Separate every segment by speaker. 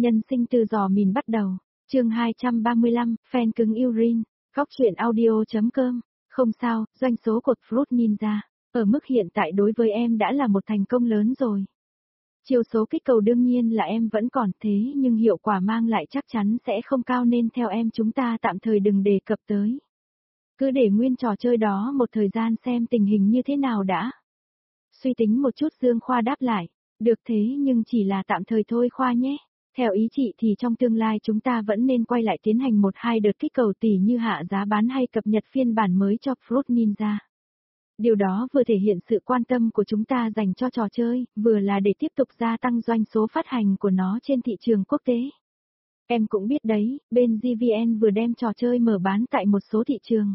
Speaker 1: Nhân sinh từ giò mìn bắt đầu. Chương 235, fan cứng Urin. Góc truyện audio.com. Không sao, doanh số của Fruit Ninja ở mức hiện tại đối với em đã là một thành công lớn rồi. Chiều số kích cầu đương nhiên là em vẫn còn thế, nhưng hiệu quả mang lại chắc chắn sẽ không cao, nên theo em chúng ta tạm thời đừng đề cập tới. Cứ để nguyên trò chơi đó một thời gian xem tình hình như thế nào đã. Suy tính một chút, Dương Khoa đáp lại. Được, thế nhưng chỉ là tạm thời thôi Khoa nhé. Theo ý chị thì trong tương lai chúng ta vẫn nên quay lại tiến hành 1-2 đợt kích cầu tỷ như hạ giá bán hay cập nhật phiên bản mới cho Fruit Ninja. Điều đó vừa thể hiện sự quan tâm của chúng ta dành cho trò chơi, vừa là để tiếp tục gia tăng doanh số phát hành của nó trên thị trường quốc tế. Em cũng biết đấy, bên GVN vừa đem trò chơi mở bán tại một số thị trường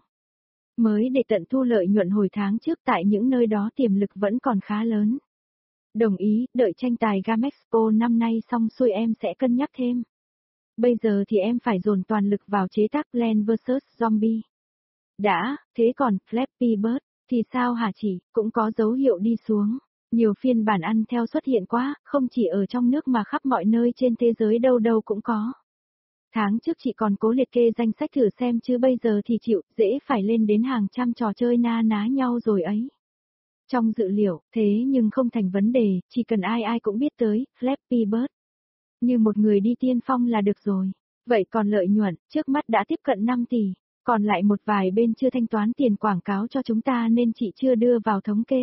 Speaker 1: mới để tận thu lợi nhuận hồi tháng trước, tại những nơi đó tiềm lực vẫn còn khá lớn. Đồng ý, đợi tranh tài Gamexpo năm nay xong xuôi em sẽ cân nhắc thêm. Bây giờ thì em phải dồn toàn lực vào chế tác Plants vs Zombie. Đã, thế còn Flappy Bird thì sao hả chị, cũng có dấu hiệu đi xuống. Nhiều phiên bản ăn theo xuất hiện quá, không chỉ ở trong nước mà khắp mọi nơi trên thế giới đâu đâu cũng có. Tháng trước chị còn cố liệt kê danh sách thử xem chứ bây giờ thì chịu, dễ phải lên đến hàng trăm trò chơi na ná nhau rồi ấy. Trong dự liệu, thế nhưng không thành vấn đề, chỉ cần ai ai cũng biết tới, Flappy Bird. Như một người đi tiên phong là được rồi. Vậy còn lợi nhuận, trước mắt đã tiếp cận 5 tỷ, còn lại một vài bên chưa thanh toán tiền quảng cáo cho chúng ta nên chị chưa đưa vào thống kê.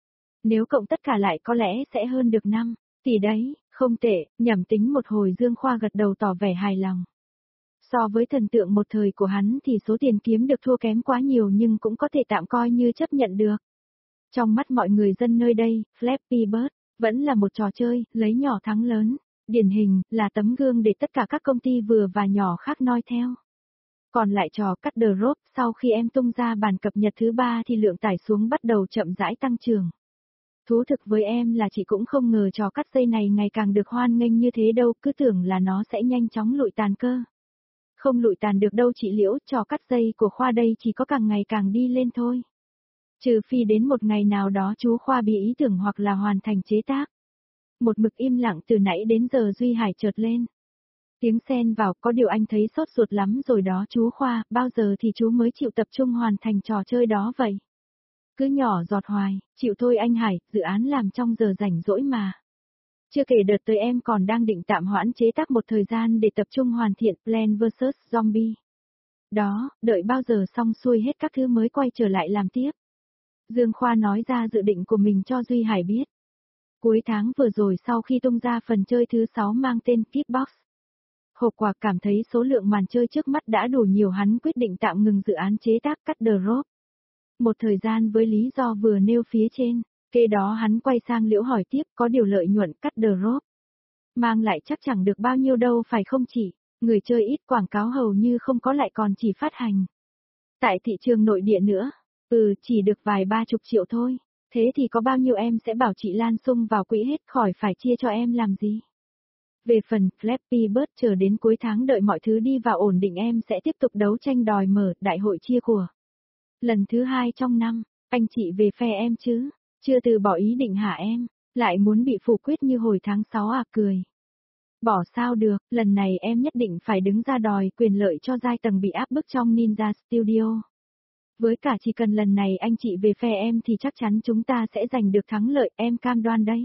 Speaker 1: Nếu cộng tất cả lại có lẽ sẽ hơn được 5 tỷ đấy, không tệ, nhẩm tính một hồi Dương Khoa gật đầu tỏ vẻ hài lòng. So với thần tượng một thời của hắn thì số tiền kiếm được thua kém quá nhiều, nhưng cũng có thể tạm coi như chấp nhận được. Trong mắt mọi người dân nơi đây, Flappy Bird vẫn là một trò chơi, lấy nhỏ thắng lớn, điển hình, là tấm gương để tất cả các công ty vừa và nhỏ khác noi theo. Còn lại trò Cut the Rope, sau khi em tung ra bản cập nhật thứ 3 thì lượng tải xuống bắt đầu chậm rãi tăng trưởng. Thú thực với em là chị cũng không ngờ trò cắt dây này ngày càng được hoan nghênh như thế đâu, cứ tưởng là nó sẽ nhanh chóng lụi tàn cơ. Không lụi tàn được đâu chị Liễu, trò cắt dây của Khoa đây chỉ có càng ngày càng đi lên thôi. Trừ phi đến một ngày nào đó chú Khoa bị ý tưởng hoặc là hoàn thành chế tác. Một mực im lặng từ nãy đến giờ Duy Hải chợt lên. Tiếng xen vào, có điều anh thấy sốt ruột lắm rồi đó chú Khoa, bao giờ thì chú mới chịu tập trung hoàn thành trò chơi đó vậy? Cứ nhỏ giọt hoài, chịu thôi anh Hải, dự án làm trong giờ rảnh rỗi mà. Chưa kể đợt tới em còn đang định tạm hoãn chế tác một thời gian để tập trung hoàn thiện Plants vs Zombie. Đó, đợi bao giờ xong xuôi hết các thứ mới quay trở lại làm tiếp. Dương Khoa nói ra dự định của mình cho Duy Hải biết. Cuối tháng vừa rồi sau khi tung ra phần chơi thứ 6 mang tên Kitbox, hộp quà cảm thấy số lượng màn chơi trước mắt đã đủ nhiều, hắn quyết định tạm ngừng dự án chế tác Cut the Rope. Một thời gian với lý do vừa nêu phía trên, kế đó hắn quay sang Liễu hỏi tiếp, có điều lợi nhuận Cut the Rope mang lại chắc chẳng được bao nhiêu đâu phải không chị, người chơi ít, quảng cáo hầu như không có, lại còn chỉ phát hành tại thị trường nội địa nữa. Chỉ được vài 30 triệu thôi. Thế thì có bao nhiêu em sẽ bảo chị Lan sung vào quỹ hết, khỏi phải chia cho em làm gì. Về phần Flappy Bird, chờ đến cuối tháng đợi mọi thứ đi vào ổn định em sẽ tiếp tục đấu tranh đòi mở đại hội chia của. Lần thứ 2 trong năm, anh chị về phe em chứ, chưa từ bỏ ý định hả em, lại muốn bị phủ quyết như hồi tháng 6 à, cười. Bỏ sao được, lần này em nhất định phải đứng ra đòi quyền lợi cho giai tầng bị áp bức trong Ninja Studio. Với cả chỉ cần lần này anh chị về phe em thì chắc chắn chúng ta sẽ giành được thắng lợi, em cam đoan đấy.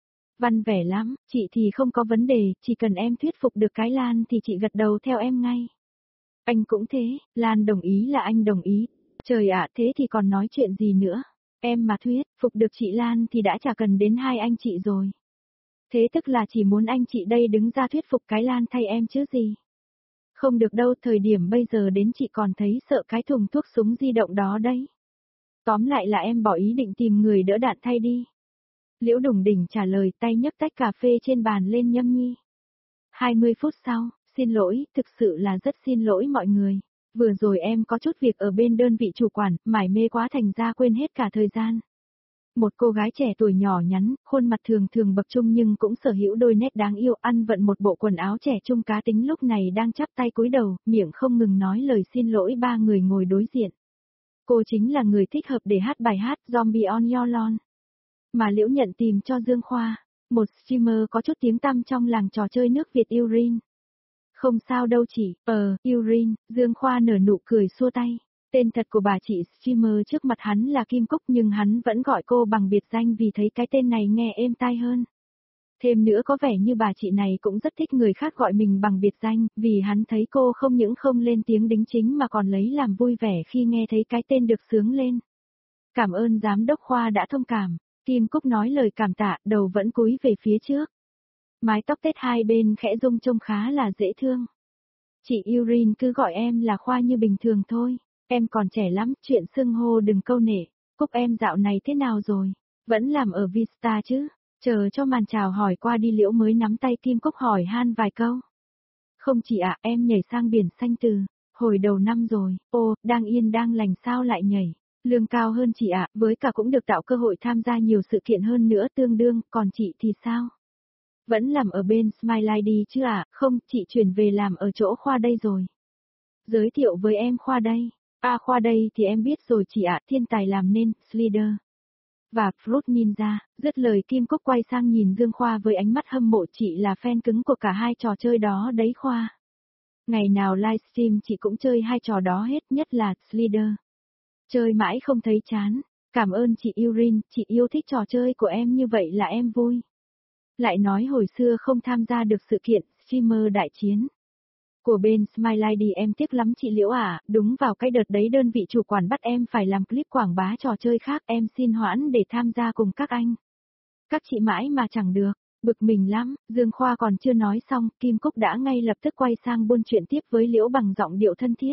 Speaker 1: Văn vẻ lắm, chị thì không có vấn đề, chỉ cần em thuyết phục được cái Lan thì chị gật đầu theo em ngay. Anh cũng thế, Lan đồng ý là anh đồng ý. Trời ạ, thế thì còn nói chuyện gì nữa. Em mà thuyết phục được chị Lan thì đã chả cần đến hai anh chị rồi. Thế tức là chỉ muốn anh chị đây đứng ra thuyết phục cái Lan thay em chứ gì. Không được đâu, thời điểm bây giờ đến chị còn thấy sợ cái thùng thuốc súng di động đó đấy. Tóm lại là em bỏ ý định tìm người đỡ đạn thay đi. Liễu Đủng Đỉnh trả lời, tay nhấc tách cà phê trên bàn lên nhâm nhi. 20 phút sau, xin lỗi, thực sự là rất xin lỗi mọi người. Vừa rồi em có chút việc ở bên đơn vị chủ quản, mải mê quá thành ra quên hết cả thời gian. Một cô gái trẻ tuổi nhỏ nhắn, khuôn mặt thường thường bậc trung nhưng cũng sở hữu đôi nét đáng yêu, ăn vận một bộ quần áo trẻ trung cá tính, lúc này đang chắp tay cúi đầu, miệng không ngừng nói lời xin lỗi ba người ngồi đối diện. Cô chính là người thích hợp để hát bài hát Zombie on Your Lawn mà Liễu nhận tìm cho Dương Khoa. Một streamer có chút tiếng tăm trong làng trò chơi nước Việt Urin. Không sao đâu chị, Urin, Dương Khoa nở nụ cười xua tay. Tên thật của bà chị streamer trước mặt hắn là Kim Cúc nhưng hắn vẫn gọi cô bằng biệt danh vì thấy cái tên này nghe êm tai hơn. Thêm nữa có vẻ như bà chị này cũng rất thích người khác gọi mình bằng biệt danh, vì hắn thấy cô không những không lên tiếng đính chính mà còn lấy làm vui vẻ khi nghe thấy cái tên được xướng lên. Cảm ơn giám đốc Khoa đã thông cảm, Kim Cúc nói lời cảm tạ, đầu vẫn cúi về phía trước. Mái tóc tết hai bên khẽ rung trông khá là dễ thương. Chị Urin cứ gọi em là Khoa như bình thường thôi, em còn trẻ lắm, chuyện xưng hô đừng câu nể. Cúc em dạo này thế nào rồi? Vẫn làm ở Vista chứ? Chờ cho màn chào hỏi qua đi Liễu mới nắm tay Kim Cúc hỏi han vài câu. Không chị ạ, em nhảy sang biển xanh từ hồi đầu năm rồi. Ô, đang yên đang lành sao lại nhảy? Lương cao hơn chị ạ, với cả cũng được tạo cơ hội tham gia nhiều sự kiện hơn nữa tương đương, còn chị thì sao? Vẫn làm ở bên Smile ID chứ ạ? Không, chị chuyển về làm ở chỗ Khoa đây rồi. Giới thiệu với em Khoa đây. À Khoa đây thì em biết rồi chị ạ, thiên tài làm nên, Slider. Và Fruit Ninja, dứt lời Kim Cúc quay sang nhìn Dương Khoa với ánh mắt hâm mộ, chị là fan cứng của cả hai trò chơi đó đấy Khoa. Ngày nào livestream chị cũng chơi hai trò đó hết, nhất là Slider. Chơi mãi không thấy chán. Cảm ơn chị Urin, chị yêu thích trò chơi của em như vậy là em vui. Lại nói hồi xưa không tham gia được sự kiện streamer đại chiến của bên Smile ID em tiếc lắm chị Liễu à, đúng vào cái đợt đấy đơn vị chủ quản bắt em phải làm clip quảng bá trò chơi khác, em xin hoãn để tham gia cùng các anh. Các chị mãi mà chẳng được, bực mình lắm, Dương Khoa còn chưa nói xong, Kim Cúc đã ngay lập tức quay sang buôn chuyện tiếp với Liễu bằng giọng điệu thân thiết.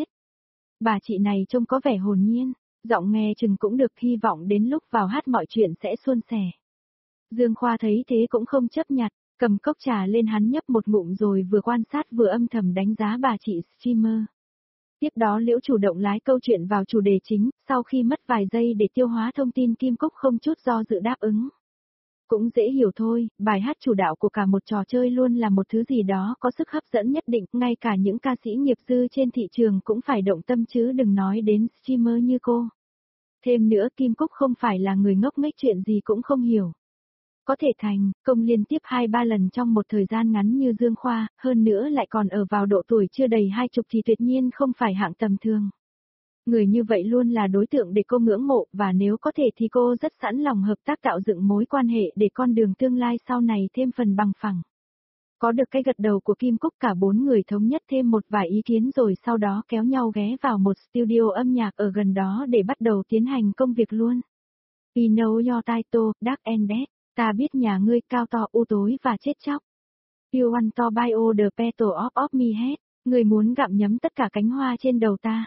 Speaker 1: Bà chị này trông có vẻ hồn nhiên, giọng nghe chừng cũng được, hy vọng đến lúc vào hát mọi chuyện sẽ suôn sẻ. Dương Khoa thấy thế cũng không chấp nhặt, cầm cốc trà lên hắn nhấp một ngụm rồi vừa quan sát vừa âm thầm đánh giá bà chị streamer. Tiếp đó Liễu chủ động lái câu chuyện vào chủ đề chính, sau khi mất vài giây để tiêu hóa thông tin Kim Cúc không chút do dự đáp ứng. Cũng dễ hiểu thôi, bài hát chủ đạo của cả một trò chơi luôn là một thứ gì đó có sức hấp dẫn nhất định, ngay cả những ca sĩ nghiệp dư trên thị trường cũng phải động tâm chứ đừng nói đến streamer như cô. Thêm nữa Kim Cúc không phải là người ngốc nghếch, chuyện gì cũng không hiểu. Có thể thành công liên tiếp 2-3 lần trong một thời gian ngắn như Dương Khoa, hơn nữa lại còn ở vào độ tuổi chưa đầy 20 thì tuyệt nhiên không phải hạng tầm thường. Người như vậy luôn là đối tượng để cô ngưỡng mộ, và nếu có thể thì cô rất sẵn lòng hợp tác tạo dựng mối quan hệ để con đường tương lai sau này thêm phần bằng phẳng. Có được cái gật đầu của Kim Cúc, cả bốn người thống nhất thêm một vài ý kiến rồi sau đó kéo nhau ghé vào một studio âm nhạc ở gần đó để bắt đầu tiến hành công việc luôn. I know your title, Dark and Dead. Ta biết nhà ngươi cao to u tối và chết chóc. You want to buy all the petal of me head. Ngươi muốn gặm nhấm tất cả cánh hoa trên đầu ta.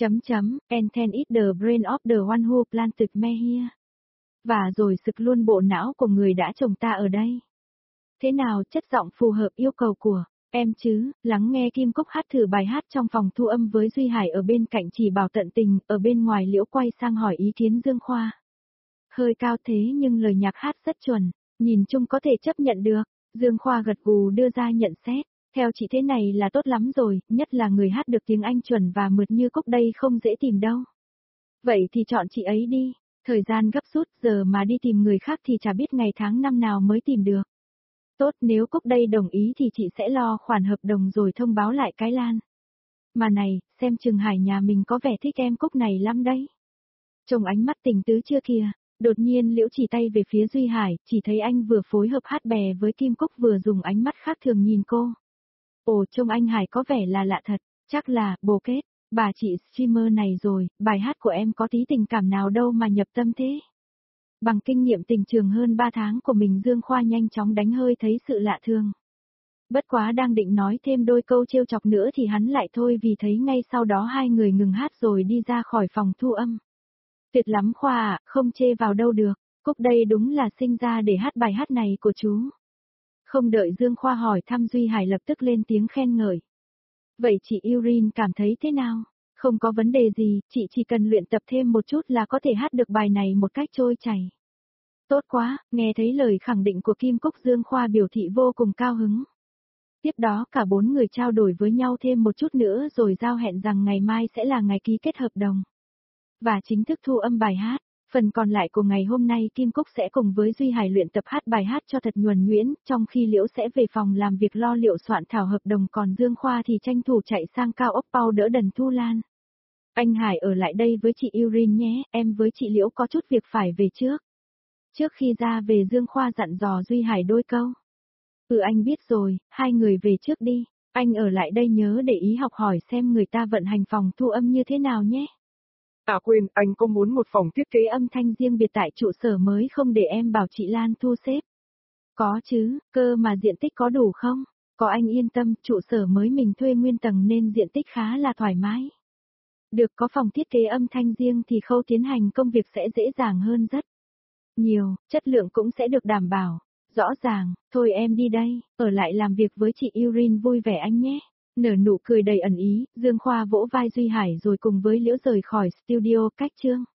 Speaker 1: And then eat the brain of the one who planted me here. Và rồi sực luôn bộ não của người đã trồng ta ở đây. Thế nào, chất giọng phù hợp yêu cầu của em chứ? Lắng nghe Kim Cúc hát thử bài hát trong phòng thu âm với Duy Hải ở bên cạnh chỉ bảo tận tình, ở bên ngoài Liễu quay sang hỏi ý kiến Dương Khoa. Hơi cao thế nhưng lời nhạc hát rất chuẩn, nhìn chung có thể chấp nhận được. Dương Khoa gật gù đưa ra nhận xét. Theo chị thế này là tốt lắm rồi, nhất là người hát được tiếng Anh chuẩn và mượt như Cúc đây không dễ tìm đâu. Vậy thì chọn chị ấy đi, thời gian gấp rút giờ mà đi tìm người khác thì chả biết ngày tháng năm nào mới tìm được. Tốt, nếu Cúc đây đồng ý thì chị sẽ lo khoản hợp đồng rồi thông báo lại cái Lan. Mà này, xem chừng Hải nhà mình có vẻ thích em Cúc này lắm đấy. Trông ánh mắt tình tứ chưa kìa. Đột nhiên Liễu chỉ tay về phía Duy Hải, chỉ thấy anh vừa phối hợp hát bè với Kim Cúc vừa dùng ánh mắt khác thường nhìn cô. Ồ, trông anh Hải có vẻ là lạ thật, chắc là, bồ kết, bà chị streamer này rồi, bài hát của em có tí tình cảm nào đâu mà nhập tâm thế. Bằng kinh nghiệm tình trường hơn 3 tháng của mình Dương Khoa nhanh chóng đánh hơi thấy sự lạ thường. Bất quá đang định nói thêm đôi câu trêu chọc nữa thì hắn lại thôi vì thấy ngay sau đó hai người ngừng hát rồi đi ra khỏi phòng thu âm. Tuyệt lắm Khoa ạ, không chê vào đâu được, Cúc đây đúng là sinh ra để hát bài hát này của chú. Không đợi Dương Khoa hỏi thăm Duy Hải lập tức lên tiếng khen ngợi. Vậy chị Urin cảm thấy thế nào? Không có vấn đề gì, chị chỉ cần luyện tập thêm một chút là có thể hát được bài này một cách trôi chảy. Tốt quá, nghe thấy lời khẳng định của Kim Cúc Dương Khoa biểu thị vô cùng cao hứng. Tiếp đó cả bốn người trao đổi với nhau thêm một chút nữa rồi giao hẹn rằng ngày mai sẽ là ngày ký kết hợp đồng. Và chính thức thu âm bài hát. Phần còn lại của ngày hôm nay Kim Cúc sẽ cùng với Duy Hải luyện tập hát bài hát cho thật nhuần nhuyễn, trong khi Liễu sẽ về phòng làm việc lo liệu soạn thảo hợp đồng, còn Dương Khoa thì tranh thủ chạy sang Cao Ốc Pau đỡ Đần Thu Lan. Anh Hải ở lại đây với chị Irene nhé, em với chị Liễu có chút việc phải về trước. Trước khi ra về Dương Khoa dặn dò Duy Hải đôi câu. Anh biết rồi, hai người về trước đi, anh ở lại đây nhớ để ý học hỏi xem người ta vận hành phòng thu âm như thế nào nhé.
Speaker 2: À quên, anh có muốn một phòng thiết kế
Speaker 1: Âm thanh riêng biệt tại trụ sở mới không để em bảo chị Lan thu xếp? Có chứ, cơ mà diện tích có đủ không? Có, anh yên tâm, trụ sở mới mình thuê nguyên tầng nên diện tích khá là thoải mái. Được, có phòng thiết kế âm thanh riêng thì khâu tiến hành công việc sẽ dễ dàng hơn rất nhiều, chất lượng cũng sẽ được đảm bảo. Rõ ràng, thôi em đi đây, ở lại làm việc với chị Irene vui vẻ anh nhé. Nở nụ cười đầy ẩn ý, Dương Khoa vỗ vai Duy Hải rồi cùng với Liễu rời khỏi studio cách chương.